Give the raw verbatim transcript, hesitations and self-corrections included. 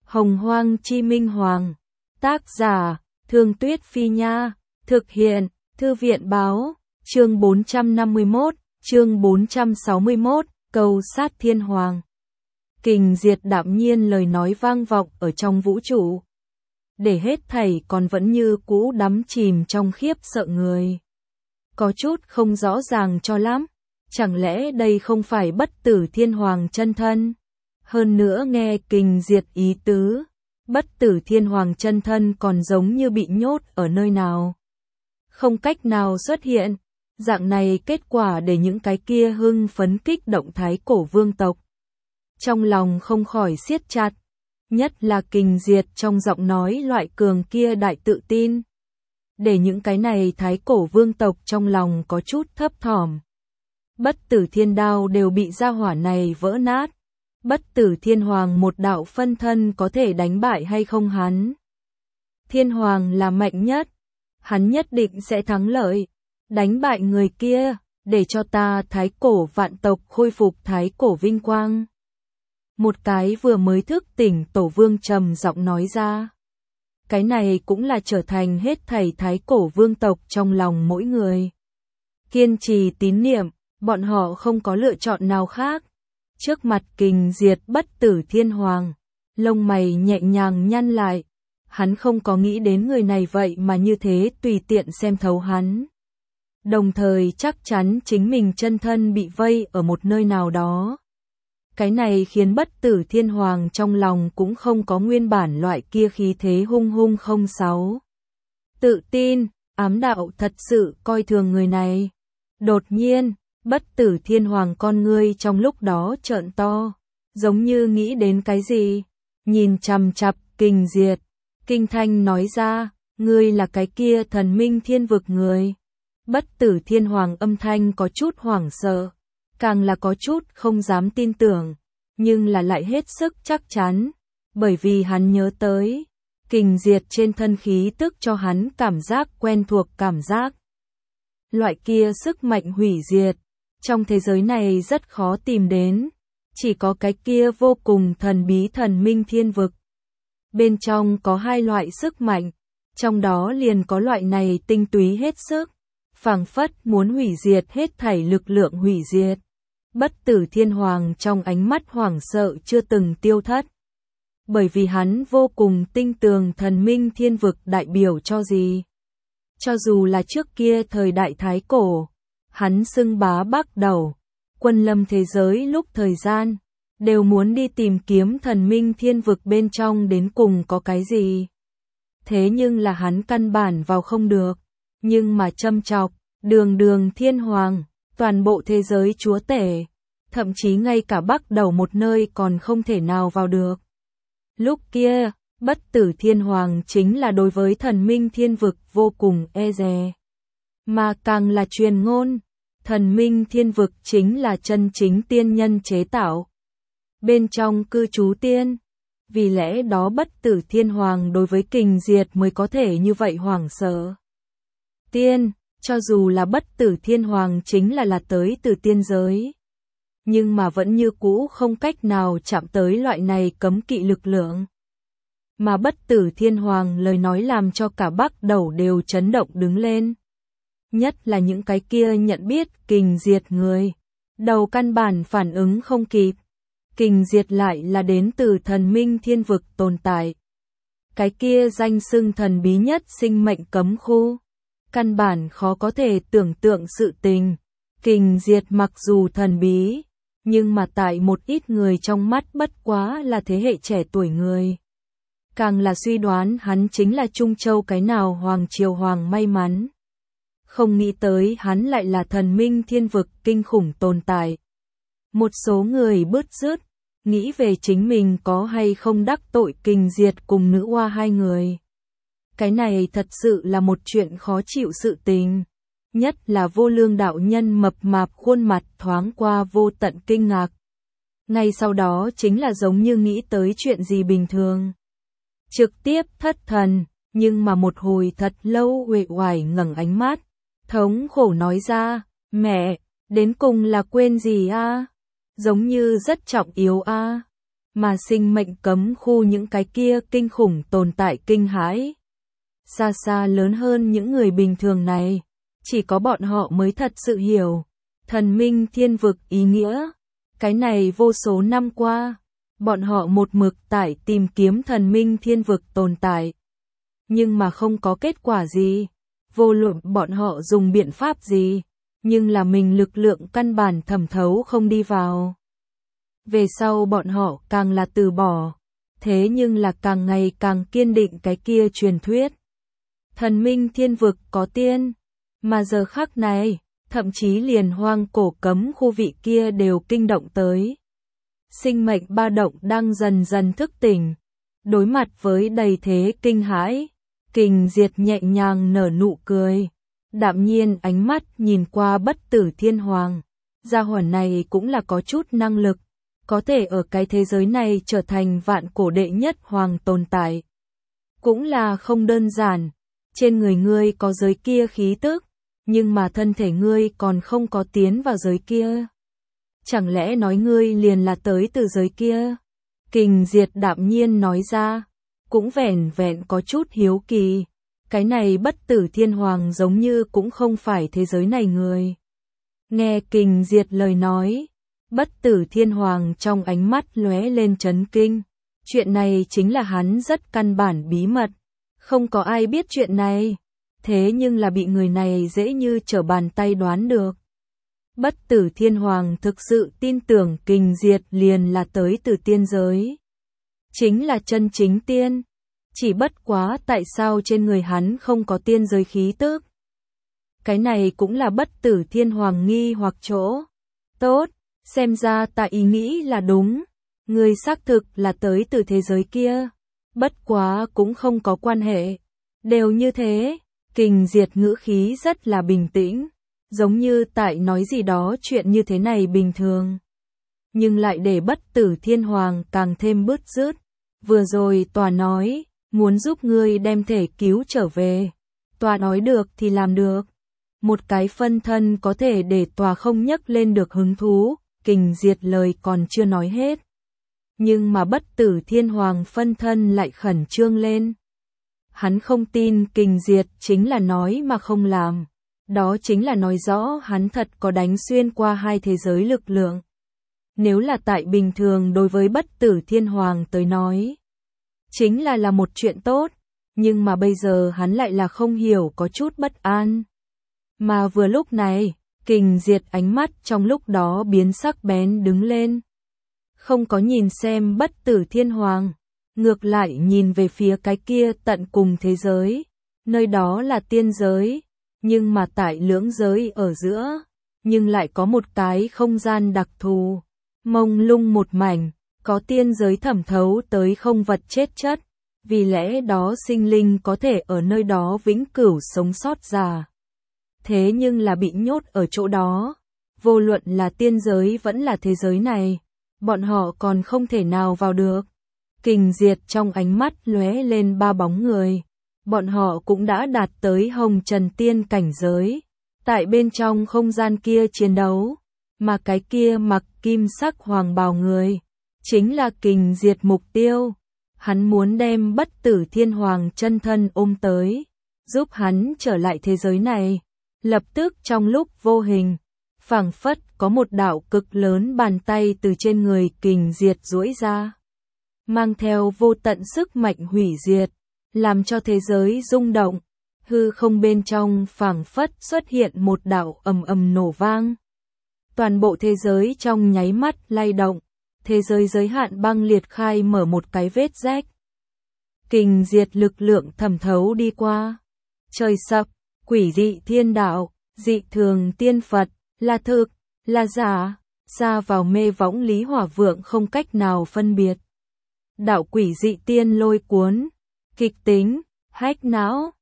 Hồng Hoang Chi Minh Hoàng. Tác giả, Thương Tuyết Phi Nha. Thực hiện, Thư viện Báo. Chương bốn trăm năm mươi mốt, chương bốn trăm sáu mươi mốt, Cầu Sát Thiên Hoàng. Kình Diệt đạm nhiên lời nói vang vọng ở trong vũ trụ. Để hết thảy còn vẫn như cũ đắm chìm trong khiếp sợ người. Có chút không rõ ràng cho lắm. Chẳng lẽ đây không phải Bất Tử Thiên Hoàng chân thân? Hơn nữa nghe Kình Diệt ý tứ, Bất Tử Thiên Hoàng chân thân còn giống như bị nhốt ở nơi nào. Không cách nào xuất hiện. Dạng này kết quả để những cái kia hưng phấn kích động thái cổ vương tộc. Trong lòng không khỏi siết chặt. Nhất là Kình Diệt trong giọng nói loại cường kia đại tự tin. Để những cái này thái cổ vương tộc trong lòng có chút thấp thỏm. Bất Tử Thiên Đao đều bị gia hỏa này vỡ nát. Bất Tử Thiên Hoàng một đạo phân thân có thể đánh bại hay không hắn? Thiên Hoàng là mạnh nhất. Hắn nhất định sẽ thắng lợi. Đánh bại người kia, để cho ta thái cổ vạn tộc khôi phục thái cổ vinh quang. Một cái vừa mới thức tỉnh tổ vương trầm giọng nói ra. Cái này cũng là trở thành hết thảy thái cổ vương tộc trong lòng mỗi người. Kiên trì tín niệm, bọn họ không có lựa chọn nào khác. Trước mặt Kình Diệt Bất Tử Thiên Hoàng, lông mày nhẹ nhàng nhăn lại. Hắn không có nghĩ đến người này vậy mà như thế tùy tiện xem thấu hắn. Đồng thời chắc chắn chính mình chân thân bị vây ở một nơi nào đó. Cái này khiến Bất Tử Thiên Hoàng trong lòng cũng không có nguyên bản loại kia khí thế hung hung không sáu. Tự tin, ám đạo thật sự coi thường người này. Đột nhiên, Bất Tử Thiên Hoàng con ngươi trong lúc đó trợn to, giống như nghĩ đến cái gì. Nhìn chằm chằm Kình Diệt, kinh thanh nói ra, ngươi là cái kia thần minh thiên vực người. Bất Tử Thiên Hoàng âm thanh có chút hoảng sợ, càng là có chút không dám tin tưởng, nhưng là lại hết sức chắc chắn, bởi vì hắn nhớ tới, Kình Diệt trên thân khí tức cho hắn cảm giác quen thuộc cảm giác. Loại kia sức mạnh hủy diệt, trong thế giới này rất khó tìm đến, chỉ có cái kia vô cùng thần bí thần minh thiên vực. Bên trong có hai loại sức mạnh, trong đó liền có loại này tinh túy hết sức, phảng phất muốn hủy diệt hết thảy lực lượng hủy diệt. Bất Tử Thiên Hoàng trong ánh mắt hoảng sợ chưa từng tiêu thất. Bởi vì hắn vô cùng tinh tường thần minh thiên vực đại biểu cho gì. Cho dù là trước kia thời đại thái cổ, hắn xưng bá Bắc đầu, quân lâm thế giới lúc thời gian, đều muốn đi tìm kiếm thần minh thiên vực bên trong đến cùng có cái gì. Thế nhưng là hắn căn bản vào không được, nhưng mà châm chọc, đường đường thiên hoàng, toàn bộ thế giới chúa tể, thậm chí ngay cả Bắc đầu một nơi còn không thể nào vào được. Lúc kia, Bất Tử Thiên Hoàng chính là đối với thần minh thiên vực vô cùng e dè. Mà càng là truyền ngôn, thần minh thiên vực chính là chân chính tiên nhân chế tạo. Bên trong cư trú tiên. Vì lẽ đó Bất Tử Thiên Hoàng đối với Kình Diệt mới có thể như vậy hoảng sợ. Tiên, cho dù là Bất Tử Thiên Hoàng chính là là tới từ tiên giới. Nhưng mà vẫn như cũ không cách nào chạm tới loại này cấm kỵ lực lượng. Mà Bất Tử Thiên Hoàng lời nói làm cho cả Bắc đầu đều chấn động đứng lên. Nhất là những cái kia nhận biết Kình Diệt người. Đầu căn bản phản ứng không kịp. Kình Diệt lại là đến từ thần minh thiên vực tồn tại. Cái kia danh xưng thần bí nhất sinh mệnh cấm khu. Căn bản khó có thể tưởng tượng sự tình. Kình Diệt mặc dù thần bí, nhưng mà tại một ít người trong mắt bất quá là thế hệ trẻ tuổi người. Càng là suy đoán hắn chính là Trung Châu cái nào Hoàng Triều Hoàng may mắn. Không nghĩ tới hắn lại là thần minh thiên vực kinh khủng tồn tại. Một số người bứt rứt, nghĩ về chính mình có hay không đắc tội Kình Diệt cùng nữ oa hai người. Cái này thật sự là một chuyện khó chịu sự tình. Nhất là Vô Lương đạo nhân mập mạp khuôn mặt thoáng qua vô tận kinh ngạc. Ngay sau đó chính là giống như nghĩ tới chuyện gì bình thường. Trực tiếp thất thần, nhưng mà một hồi thật lâu uể oải ngẩng ánh mắt, thống khổ nói ra, mẹ, đến cùng là quên gì a? Giống như rất trọng yếu a. mà sinh mệnh cấm khu những cái kia kinh khủng tồn tại kinh hãi. Xa xa lớn hơn những người bình thường này, chỉ có bọn họ mới thật sự hiểu. Thần minh thiên vực ý nghĩa. Cái này vô số năm qua, bọn họ một mực tại tìm kiếm thần minh thiên vực tồn tại. Nhưng mà không có kết quả gì. Vô luận bọn họ dùng biện pháp gì, nhưng là mình lực lượng căn bản thẩm thấu không đi vào. Về sau bọn họ càng là từ bỏ, thế nhưng là càng ngày càng kiên định cái kia truyền thuyết. Thần minh thiên vực có tiên, mà giờ khắc này, thậm chí liền hoang cổ cấm khu vị kia đều kinh động tới. Sinh mệnh ba động đang dần dần thức tỉnh, đối mặt với đầy thế kinh hãi, Kình Diệt nhẹ nhàng nở nụ cười, đạm nhiên ánh mắt nhìn qua Bất Tử Thiên Hoàng. Gia hỏa này cũng là có chút năng lực, có thể ở cái thế giới này trở thành vạn cổ đệ nhất hoàng tồn tại. Cũng là không đơn giản, trên người ngươi có giới kia khí tức, nhưng mà thân thể ngươi còn không có tiến vào giới kia. Chẳng lẽ nói ngươi liền là tới từ giới kia? Kình Diệt đạm nhiên nói ra, cũng vẻn vẹn có chút hiếu kỳ. Cái này Bất Tử Thiên Hoàng giống như cũng không phải thế giới này người. Nghe Kình Diệt lời nói, Bất Tử Thiên Hoàng trong ánh mắt lóe lên chấn kinh. Chuyện này chính là hắn rất căn bản bí mật, không có ai biết chuyện này, thế nhưng là bị người này dễ như trở bàn tay đoán được. Bất Tử Thiên Hoàng thực sự tin tưởng Kình Diệt liền là tới từ tiên giới. Chính là chân chính tiên. Chỉ bất quá tại sao trên người hắn không có tiên giới khí tức. Cái này cũng là Bất Tử Thiên Hoàng nghi hoặc chỗ. Tốt, xem ra ta ý nghĩ là đúng. Người xác thực là tới từ thế giới kia. Bất quá cũng không có quan hệ. Đều như thế, Kình Diệt ngữ khí rất là bình tĩnh. Giống như tại nói gì đó chuyện như thế này bình thường. Nhưng lại để Bất Tử Thiên Hoàng càng thêm bứt rứt. Vừa rồi tòa nói, muốn giúp ngươi đem thể cứu trở về. Tòa nói được thì làm được. Một cái phân thân có thể để tòa không nhấc lên được hứng thú. Kình Diệt lời còn chưa nói hết. Nhưng mà Bất Tử Thiên Hoàng phân thân lại khẩn trương lên. Hắn không tin Kình Diệt chính là nói mà không làm. Đó chính là nói rõ hắn thật có đánh xuyên qua hai thế giới lực lượng. Nếu là tại bình thường đối với Bất Tử Thiên Hoàng tới nói, chính là là một chuyện tốt, nhưng mà bây giờ hắn lại là không hiểu có chút bất an. Mà vừa lúc này, Kình Diệt ánh mắt trong lúc đó biến sắc bén đứng lên. Không có nhìn xem Bất Tử Thiên Hoàng, ngược lại nhìn về phía cái kia tận cùng thế giới, nơi đó là tiên giới. Nhưng mà tại lưỡng giới ở giữa, nhưng lại có một cái không gian đặc thù, mông lung một mảnh, có tiên giới thẩm thấu tới không vật chết chất, vì lẽ đó sinh linh có thể ở nơi đó vĩnh cửu sống sót già. Thế nhưng là bị nhốt ở chỗ đó, vô luận là tiên giới vẫn là thế giới này, bọn họ còn không thể nào vào được. Kình Diệt trong ánh mắt lóe lên ba bóng người. Bọn họ cũng đã đạt tới hồng trần tiên cảnh giới, tại bên trong không gian kia chiến đấu, mà cái kia mặc kim sắc hoàng bào người, chính là Kình Diệt mục tiêu. Hắn muốn đem Bất Tử Thiên Hoàng chân thân ôm tới, giúp hắn trở lại thế giới này. Lập tức trong lúc vô hình, phảng phất có một đạo cực lớn bàn tay từ trên người Kình Diệt duỗi ra, mang theo vô tận sức mạnh hủy diệt, làm cho thế giới rung động. Hư không bên trong phảng phất xuất hiện một đạo ầm ầm nổ vang. Toàn bộ thế giới trong nháy mắt lay động, thế giới giới hạn băng liệt khai mở một cái vết rách. Kình Diệt lực lượng thẩm thấu đi qua. Trời sập, quỷ dị thiên đạo, dị thường tiên Phật, là thực, là giả, xa vào mê võng Lý Hỏa Vượng không cách nào phân biệt. Đạo quỷ dị tiên lôi cuốn, kịch tính, hách não,